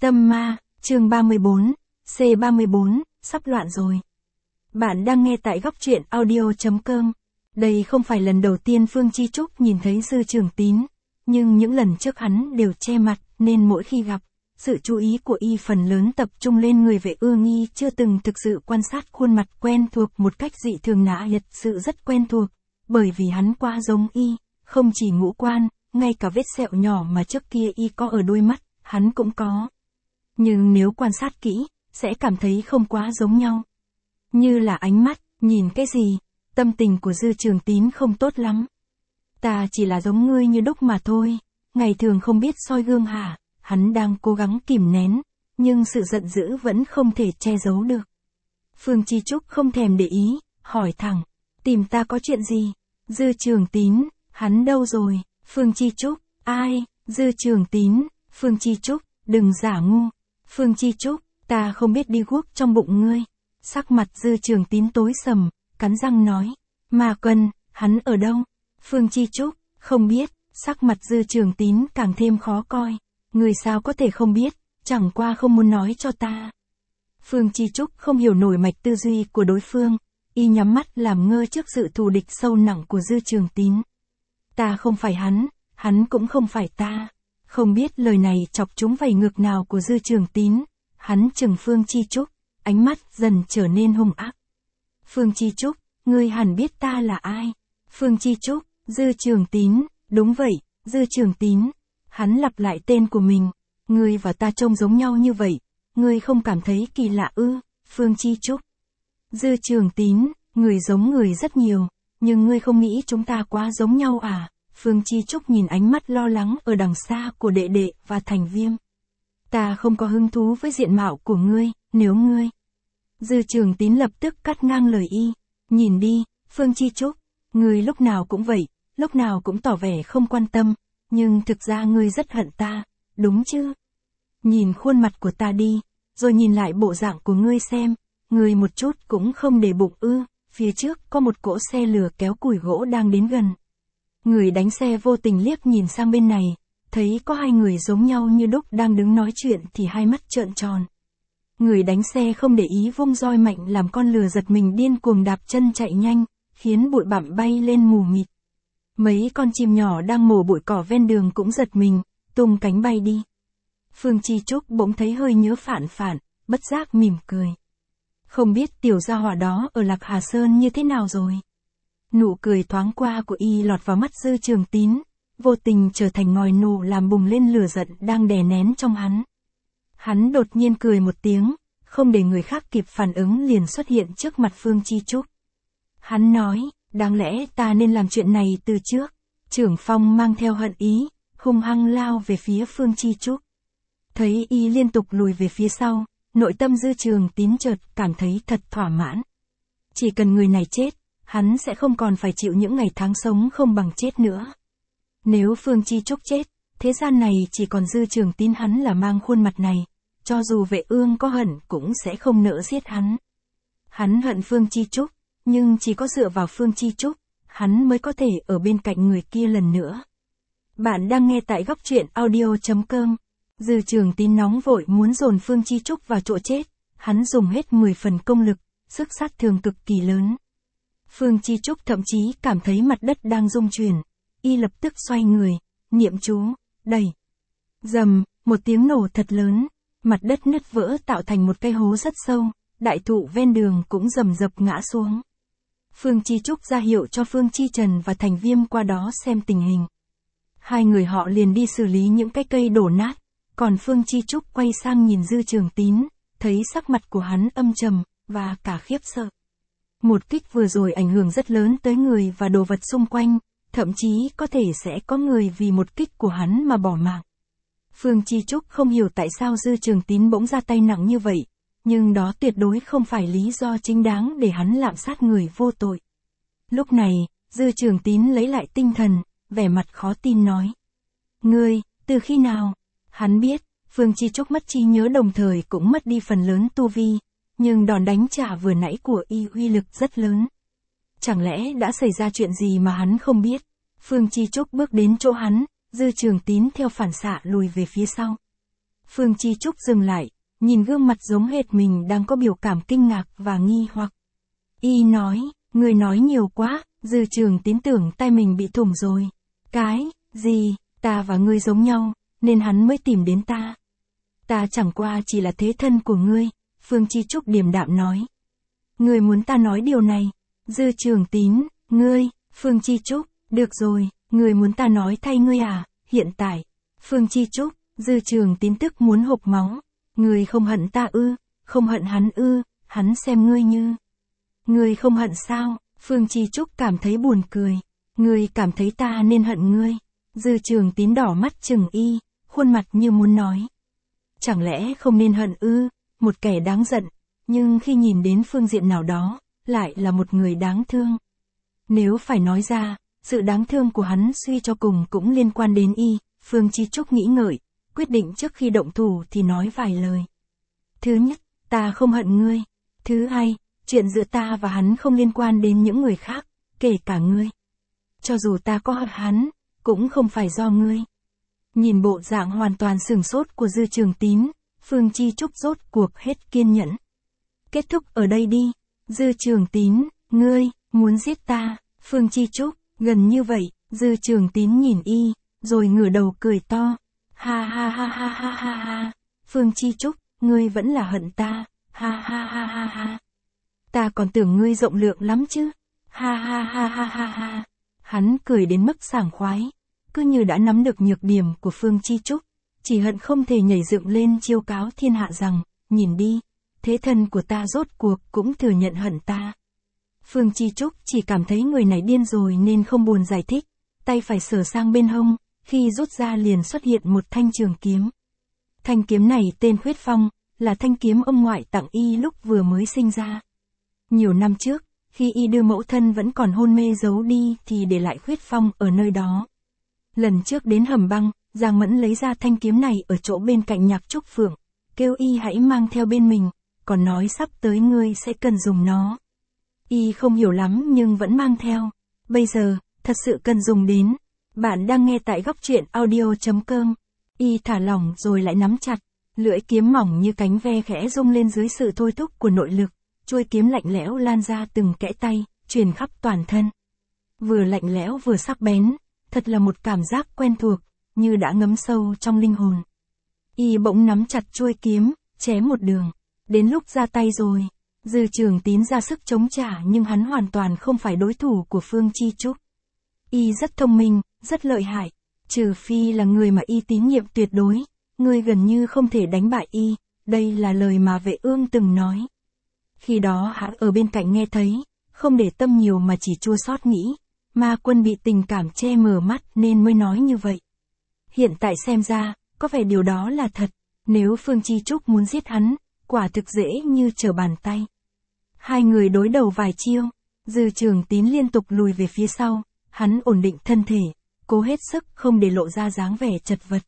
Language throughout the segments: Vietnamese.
Tâm ma, chương 34, C34, sắp loạn rồi. Bạn đang nghe tại góc truyện audio.com. Đây không phải lần đầu tiên Phương Chi Trúc nhìn thấy Dư Trường Tín, nhưng những lần trước hắn đều che mặt, nên mỗi khi gặp, sự chú ý của y phần lớn tập trung lên người Vệ Ương Y chưa từng thực sự quan sát khuôn mặt quen thuộc một cách dị thường nã thật sự rất quen thuộc, bởi vì hắn quá giống y, không chỉ ngũ quan, ngay cả vết sẹo nhỏ mà trước kia y có ở đôi mắt, hắn cũng có. Nhưng nếu quan sát kỹ, sẽ cảm thấy không quá giống nhau. Như là ánh mắt, nhìn cái gì, tâm tình của Dư Trường Tín không tốt lắm. Ta chỉ là giống ngươi như đúc mà thôi, ngày thường không biết soi gương hả, hắn đang cố gắng kìm nén, nhưng sự giận dữ vẫn không thể che giấu được. Phương Chi Trúc không thèm để ý, hỏi thẳng, tìm ta có chuyện gì? Dư Trường Tín, hắn đâu rồi? Phương Chi Trúc, ai? Dư Trường Tín, Phương Chi Trúc, đừng giả ngu. Phương Chi Trúc, ta không biết đi guốc trong bụng ngươi. Sắc mặt Dư Trường Tín tối sầm, cắn răng nói, mà Cần, hắn ở đâu? Phương Chi Trúc, không biết, sắc mặt Dư Trường Tín càng thêm khó coi. Người sao có thể không biết, chẳng qua không muốn nói cho ta. Phương Chi Trúc không hiểu nổi mạch tư duy của đối phương, y nhắm mắt làm ngơ trước sự thù địch sâu nặng của Dư Trường Tín. Ta không phải hắn cũng không phải ta. Không biết lời này chọc trúng vảy ngược nào của Dư Trường Tín, hắn chừng Phương Chi Trúc, ánh mắt dần trở nên hung ác. Phương Chi Trúc, ngươi hẳn biết ta là ai. Phương Chi Trúc, Dư Trường Tín, đúng vậy, Dư Trường Tín. Hắn lặp lại tên của mình, ngươi và ta trông giống nhau như vậy, ngươi không cảm thấy kỳ lạ ư? Phương Chi Trúc. Dư Trường Tín, người giống người rất nhiều, nhưng ngươi không nghĩ chúng ta quá giống nhau à? Phương Chi Trúc nhìn ánh mắt lo lắng ở đằng xa của đệ đệ và Thành Viêm. Ta không có hứng thú với diện mạo của ngươi, nếu ngươi... Dư Trường Tín lập tức cắt ngang lời y. Nhìn đi, Phương Chi Trúc, ngươi lúc nào cũng vậy, lúc nào cũng tỏ vẻ không quan tâm, nhưng thực ra ngươi rất hận ta, đúng chứ? Nhìn khuôn mặt của ta đi, rồi nhìn lại bộ dạng của ngươi xem, ngươi một chút cũng không để bụng ư? Phía trước có một cỗ xe lừa kéo củi gỗ đang đến gần. Người đánh xe vô tình liếc nhìn sang bên này, thấy có hai người giống nhau như đúc đang đứng nói chuyện thì hai mắt trợn tròn. Người đánh xe không để ý vung roi mạnh làm con lừa giật mình điên cuồng đạp chân chạy nhanh, khiến bụi bặm bay lên mù mịt. Mấy con chim nhỏ đang mổ bụi cỏ ven đường cũng giật mình, tung cánh bay đi. Phương Chi Trúc bỗng thấy hơi nhớ Phản, bất giác mỉm cười. Không biết tiểu gia hỏa đó ở Lạc Hà Sơn như thế nào rồi? Nụ cười thoáng qua của y lọt vào mắt Dư Trường Tín, vô tình trở thành ngòi nổ làm bùng lên lửa giận đang đè nén trong hắn. Hắn đột nhiên cười một tiếng, không để người khác kịp phản ứng liền xuất hiện trước mặt Phương Chi Trúc. Hắn nói, đáng lẽ ta nên làm chuyện này từ trước. Trưởng Phong mang theo hận ý, hung hăng lao về phía Phương Chi Trúc. Thấy y liên tục lùi về phía sau, nội tâm Dư Trường Tín chợt cảm thấy thật thỏa mãn. Chỉ cần người này chết, hắn sẽ không còn phải chịu những ngày tháng sống không bằng chết nữa. Nếu Phương Chi Trúc chết, thế gian này chỉ còn Dư Trường Tín hắn là mang khuôn mặt này, cho dù Vệ Ương có hận cũng sẽ không nỡ giết hắn. Hắn hận Phương Chi Trúc, nhưng chỉ có dựa vào Phương Chi Trúc, hắn mới có thể ở bên cạnh người kia lần nữa. Bạn đang nghe tại góc truyện audio.com. Dư Trường Tín nóng vội muốn dồn Phương Chi Trúc vào chỗ chết, hắn dùng hết 10 phần công lực, sức sát thương cực kỳ lớn. Phương Chi Trúc thậm chí cảm thấy mặt đất đang rung chuyển, y lập tức xoay người, niệm chú, đẩy. Rầm, một tiếng nổ thật lớn, mặt đất nứt vỡ tạo thành một cái hố rất sâu, đại thụ ven đường cũng rầm rập ngã xuống. Phương Chi Trúc ra hiệu cho Phương Chi Trần và Thành Viêm qua đó xem tình hình. Hai người họ liền đi xử lý những cái cây đổ nát, còn Phương Chi Trúc quay sang nhìn Dư Trường Tín, thấy sắc mặt của hắn âm trầm, và cả khiếp sợ. Một kích vừa rồi ảnh hưởng rất lớn tới người và đồ vật xung quanh, thậm chí có thể sẽ có người vì một kích của hắn mà bỏ mạng. Phương Chi Trúc không hiểu tại sao Dư Trường Tín bỗng ra tay nặng như vậy, nhưng đó tuyệt đối không phải lý do chính đáng để hắn lạm sát người vô tội. Lúc này, Dư Trường Tín lấy lại tinh thần, vẻ mặt khó tin nói. Ngươi, từ khi nào? Hắn biết, Phương Chi Trúc mất trí nhớ đồng thời cũng mất đi phần lớn tu vi, nhưng đòn đánh trả vừa nãy của y uy lực rất lớn. Chẳng lẽ đã xảy ra chuyện gì mà hắn không biết? Phương Chi Trúc bước đến chỗ hắn, Dư Trường Tín theo phản xạ lùi về phía sau. Phương Chi Trúc dừng lại, nhìn gương mặt giống hệt mình đang có biểu cảm kinh ngạc và nghi hoặc. Y nói, người nói nhiều quá, Dư Trường Tín tưởng tai mình bị thủng rồi. Cái, gì, ta và ngươi giống nhau, nên hắn mới tìm đến ta. Ta chẳng qua chỉ là thế thân của ngươi, Phương Chi Trúc điềm đạm nói. Ngươi muốn ta nói điều này? Dư Trường Tín, ngươi, Phương Chi Trúc, được rồi, ngươi muốn ta nói thay ngươi à, hiện tại. Phương Chi Trúc, Dư Trường Tín tức muốn hộc máu. Ngươi không hận ta ư, không hận hắn ư, hắn xem ngươi như. Ngươi không hận sao? Phương Chi Trúc cảm thấy buồn cười. Ngươi cảm thấy ta nên hận ngươi. Dư Trường Tín đỏ mắt chừng y, khuôn mặt như muốn nói. Chẳng lẽ không nên hận ư, một kẻ đáng giận, nhưng khi nhìn đến phương diện nào đó, lại là một người đáng thương. Nếu phải nói ra, sự đáng thương của hắn suy cho cùng cũng liên quan đến y, Phương Chi Trúc nghĩ ngợi, quyết định trước khi động thủ thì nói vài lời. Thứ nhất, ta không hận ngươi. Thứ hai, chuyện giữa ta và hắn không liên quan đến những người khác, kể cả ngươi. Cho dù ta có hận hắn, cũng không phải do ngươi. Nhìn bộ dạng hoàn toàn sửng sốt của Dư Trường Tín, Phương Chi Trúc rốt cuộc hết kiên nhẫn. Kết thúc ở đây đi. Dư Trường Tín, ngươi, muốn giết ta? Phương Chi Trúc, gần như vậy. Dư Trường Tín nhìn y, rồi ngửa đầu cười to. Ha ha ha ha ha ha ha. Phương Chi Trúc, ngươi vẫn là hận ta. Ha ha ha ha ha. Ta còn tưởng ngươi rộng lượng lắm chứ. Ha ha ha ha ha ha. Hắn cười đến mức sảng khoái, cứ như đã nắm được nhược điểm của Phương Chi Trúc, chỉ hận không thể nhảy dựng lên chiêu cáo thiên hạ rằng, nhìn đi, thế thân của ta rốt cuộc cũng thừa nhận hận ta. Phương Chi Trúc chỉ cảm thấy người này điên rồi nên không buồn giải thích, tay phải sờ sang bên hông, khi rút ra liền xuất hiện một thanh trường kiếm. Thanh kiếm này tên Khuyết Phong, là thanh kiếm ông ngoại tặng y lúc vừa mới sinh ra. Nhiều năm trước, khi y đưa mẫu thân vẫn còn hôn mê giấu đi thì để lại Khuyết Phong ở nơi đó. Lần trước đến hầm băng, Giang Mẫn lấy ra thanh kiếm này ở chỗ bên cạnh Nhạc Trúc Phượng, kêu y hãy mang theo bên mình, còn nói sắp tới ngươi sẽ cần dùng nó. Y không hiểu lắm nhưng vẫn mang theo. Bây giờ, thật sự cần dùng đến. Bạn đang nghe tại góc truyện audio.com. Y thả lỏng rồi lại nắm chặt, lưỡi kiếm mỏng như cánh ve khẽ rung lên dưới sự thôi thúc của nội lực, chuôi kiếm lạnh lẽo lan ra từng kẽ tay, truyền khắp toàn thân. Vừa lạnh lẽo vừa sắc bén, thật là một cảm giác quen thuộc, như đã ngấm sâu trong linh hồn. Y bỗng nắm chặt chuôi kiếm, chém một đường. Đến lúc ra tay rồi, Dư Trường Tín ra sức chống trả nhưng hắn hoàn toàn không phải đối thủ của Phương Chi Trúc. Y rất thông minh, rất lợi hại, trừ phi là người mà y tín nhiệm tuyệt đối, người gần như không thể đánh bại y, đây là lời mà Vệ Ương từng nói. Khi đó hắn ở bên cạnh nghe thấy, không để tâm nhiều mà chỉ chua xót nghĩ, Ma Quân bị tình cảm che mờ mắt nên mới nói như vậy. Hiện tại xem ra, có vẻ điều đó là thật, nếu Phương Chi Trúc muốn giết hắn, quả thực dễ như trở bàn tay. Hai người đối đầu vài chiêu, Dư Trường Tín liên tục lùi về phía sau, hắn ổn định thân thể, cố hết sức không để lộ ra dáng vẻ chật vật.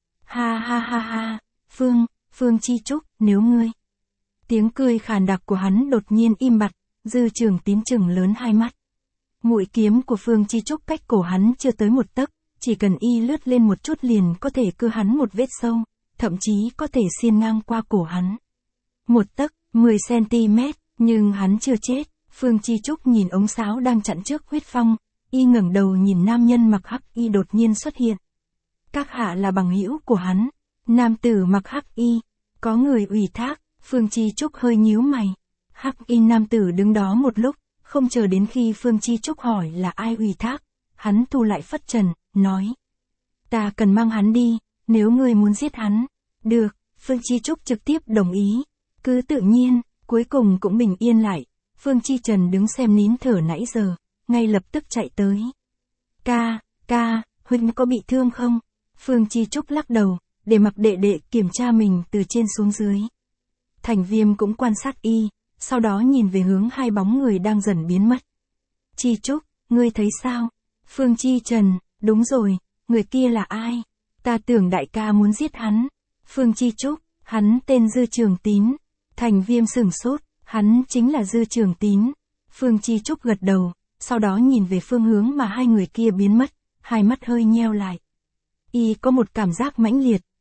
Ha ha ha ha, Phương Chi Trúc, nếu ngươi. Tiếng cười khàn đặc của hắn đột nhiên im bặt, Dư Trường Tín chừng lớn hai mắt. Mũi kiếm của Phương Chi Trúc cách cổ hắn chưa tới một tấc, chỉ cần y lướt lên một chút liền có thể cưa hắn một vết sâu, thậm chí có thể xiên ngang qua cổ hắn. 1 tấc, 10 cm, nhưng hắn chưa chết. Phương Chi Trúc nhìn ống sáo đang chặn trước Khuyết Phong, y ngẩng đầu nhìn nam nhân mặc hắc y đột nhiên xuất hiện. Các hạ là bằng hữu của hắn. Nam tử mặc hắc y, có người ủy thác. Phương Chi Trúc hơi nhíu mày. Hắc y nam tử đứng đó một lúc, không chờ đến khi Phương Chi Trúc hỏi là ai ủy thác, hắn thu lại phất trần, nói: ta cần mang hắn đi, nếu ngươi muốn giết hắn. Được, Phương Chi Trúc trực tiếp đồng ý. Cứ tự nhiên, cuối cùng cũng bình yên lại. Phương Chi Trần đứng xem nín thở nãy giờ, ngay lập tức chạy tới. Ca, huynh có bị thương không? Phương Chi Trúc lắc đầu, để mặc đệ đệ kiểm tra mình từ trên xuống dưới. Thành Viêm cũng quan sát y, sau đó nhìn về hướng hai bóng người đang dần biến mất. Chi Trúc, ngươi thấy sao? Phương Chi Trần, đúng rồi, người kia là ai? Ta tưởng đại ca muốn giết hắn. Phương Chi Trúc, hắn tên Dư Trường Tín. Thành Viêm sửng sốt, hắn chính là Dư Trường Tín. Phương Chi Trúc gật đầu, sau đó nhìn về phương hướng mà hai người kia biến mất, hai mắt hơi nheo lại. Y có một cảm giác mãnh liệt,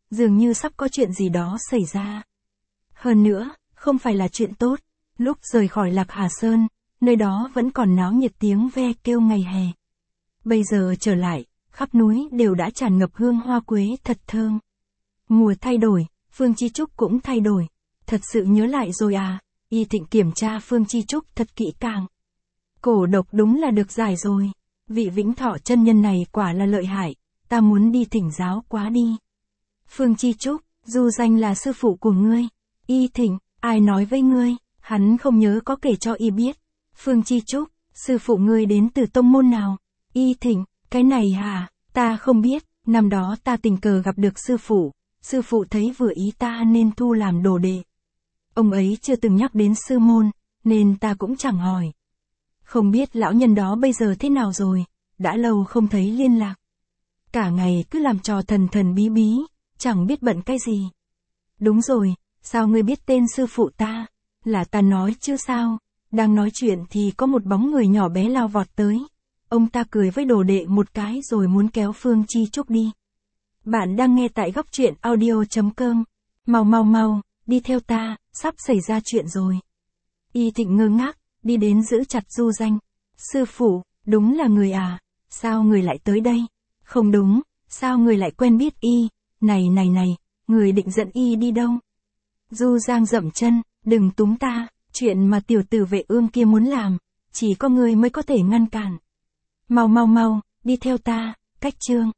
dường như sắp có chuyện gì đó xảy ra. Hơn nữa, không phải là chuyện tốt, lúc rời khỏi Lạc Hà Sơn, nơi đó vẫn còn náo nhiệt tiếng ve kêu ngày hè. Bây giờ trở lại, khắp núi đều đã tràn ngập hương hoa quế thật thơm. Mùa thay đổi, Phương Chi Trúc cũng thay đổi. Thật sự nhớ lại rồi à, Y Thịnh kiểm tra Phương Chi Trúc thật kỹ càng. Cổ độc đúng là được giải rồi. Vị Vĩnh Thọ chân nhân này quả là lợi hại, ta muốn đi thỉnh giáo quá đi. Phương Chi Trúc, Du Danh là sư phụ của ngươi. Y Thịnh, ai nói với ngươi, hắn không nhớ có kể cho Y biết. Phương Chi Trúc, sư phụ ngươi đến từ tông môn nào? Y Thịnh, cái này hả, ta không biết, năm đó ta tình cờ gặp được sư phụ thấy vừa ý ta nên thu làm đồ đệ. Ông ấy chưa từng nhắc đến sư môn, nên ta cũng chẳng hỏi. Không biết lão nhân đó bây giờ thế nào rồi, đã lâu không thấy liên lạc. Cả ngày cứ làm trò thần thần bí bí, chẳng biết bận cái gì. Đúng rồi, sao ngươi biết tên sư phụ ta? Là ta nói chứ sao? Đang nói chuyện thì có một bóng người nhỏ bé lao vọt tới. Ông ta cười với đồ đệ một cái rồi muốn kéo Phương Chi Trúc đi. Bạn đang nghe tại góc truyện audio.com. Mau, đi theo ta, sắp xảy ra chuyện rồi. Y Thịnh ngơ ngác, đi đến giữ chặt Du Danh. Sư phụ, đúng là người à? Sao người lại tới đây? Không đúng, sao người lại quen biết Y? Này, người định dẫn Y đi đâu? Du Giang dậm chân, đừng túm ta, chuyện mà tiểu tử Vệ Ương kia muốn làm, chỉ có người mới có thể ngăn cản. Mau, đi theo ta, cách chương.